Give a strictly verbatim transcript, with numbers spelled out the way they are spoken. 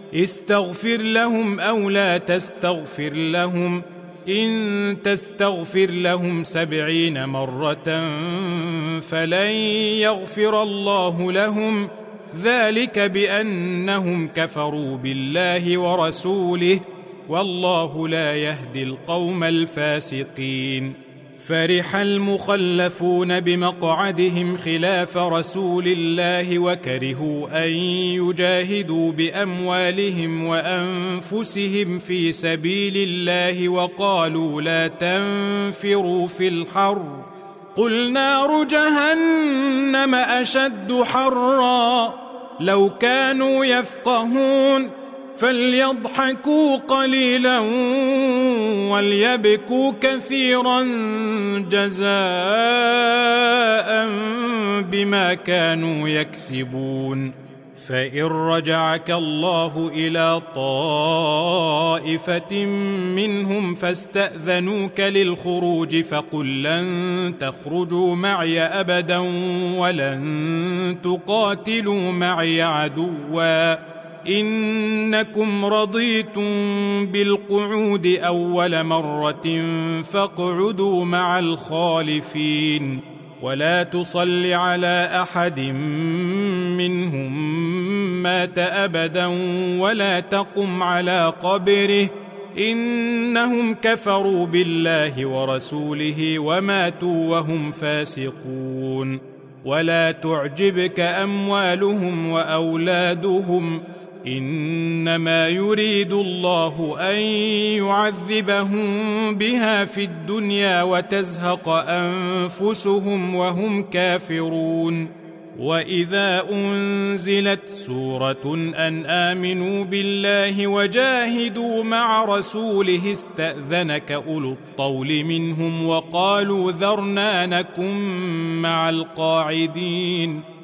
استغفر لهم أو لا تستغفر لهم إن تستغفر لهم سبعين مرة فلن يغفر الله لهم ذلك بأنهم كفروا بالله ورسوله والله لا يهدي القوم الفاسقين. فرح المخلفون بمقعدهم خلاف رسول الله وكرهوا أن يجاهدوا بأموالهم وأنفسهم في سبيل الله وقالوا لا تنفروا في الحر قل نار جهنم أشد حرا لو كانوا يفقهون فليضحكوا قليلا وليبكوا كثيرا جزاء بما كانوا يكسبون. فإن رجعك الله إلى طائفة منهم فاستأذنوك للخروج فقل لن تخرجوا معي أبدا ولن تقاتلوا معي عدوا إنكم رضيتم بالقعود أول مرة فاقعدوا مع الخالفين ولا تصل على أحد منهم مات أبدا ولا تقم على قبره إنهم كفروا بالله ورسوله وماتوا وهم فاسقون. ولا تعجبك أموالهم وأولادهم إنما يريد الله أن يعذبهم بها في الدنيا وتزهق أنفسهم وهم كافرون. وإذا أنزلت سورة أن آمنوا بالله وجاهدوا مع رسوله استأذنك أولو الطول منهم وقالوا ذرنا نكن مع القاعدين